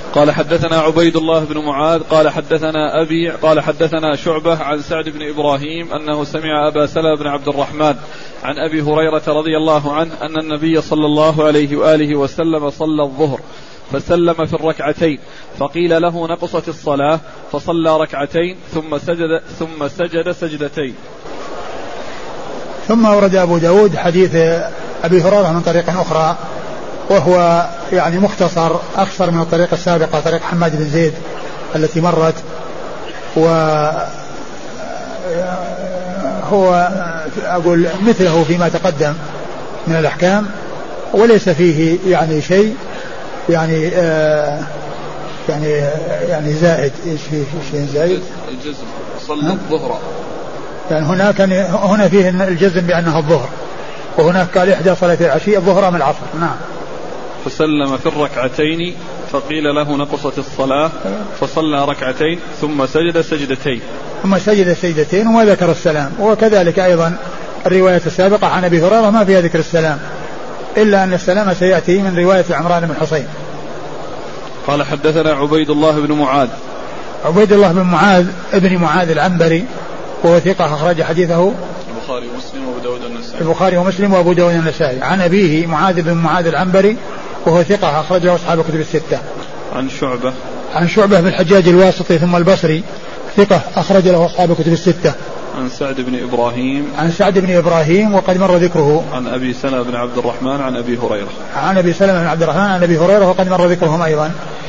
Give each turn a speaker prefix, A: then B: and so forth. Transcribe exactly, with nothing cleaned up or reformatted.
A: قال حدثنا عبيد الله بن معاذ قال حدثنا أبي قال حدثنا شعبة عن سعد بن إبراهيم أنه سمع أبا سلمة بن عبد الرحمن عن أبي هريرة رضي الله عنه أن النبي صلى الله عليه وآله وسلم صلى الظهر فسلم في الركعتين فقيل له نقصت الصلاة فصلى ركعتين ثم سجد ثم سجد سجدتين.
B: ثم ورد أبو داود حديث أبي هريرة من طريق أخرى وهو يعني مختصر أخصر من الطريق السابقة طريق حماد بن زيد التي مرت, وهو أقول مثله فيما تقدم من الأحكام وليس فيه يعني شيء يعني آه يعني يعني زائد. ايش فيه شيء زائد؟
A: الجزم صلى الظهر
B: يعني هنا كان هنا فيه الجزم بأنها الظهر وهناك قال إحدى صلاة العشي الظهر من العصر. نعم.
A: فسلم في الركعتين فقيل له نقصت الصلاة فصلى ركعتين ثم سجد سجدتين
B: ثم سجد سجدتين وما ذكر السلام. وكذلك أيضا الرواية السابقة عن أبي هريرة ما فيها ذكر السلام إلا أن السلام سيأتي من رواية عمران بن حصين.
A: قال حدثنا عبيد الله بن معاذ
B: عبيد الله بن معاذ ابن معاذ العنبري وهو ثقة أخرج حديثه
A: البخاري ومسلم وأبو داود النسائي
B: البخاري ومسلم وأبو داود النسائي. عن أبيه معاذ بن معاذ العنبري وهو ثقة أخرج له أصحاب الكتب الستة.
A: عن شعبة
B: عن شعبة بن الحجاج الواسطي ثم البصري ثقة أخرج له أصحاب الكتب الستة.
A: عن سعد بن إبراهيم
B: عن سعد بن إبراهيم وقد مر ذكره.
A: عن أبي سلمة بن عبد الرحمن عن أبي هريرة
B: عن أبي سلمة بن عبد الرحمن عن أبي هريرة وقد مر ذكرهم أيضا.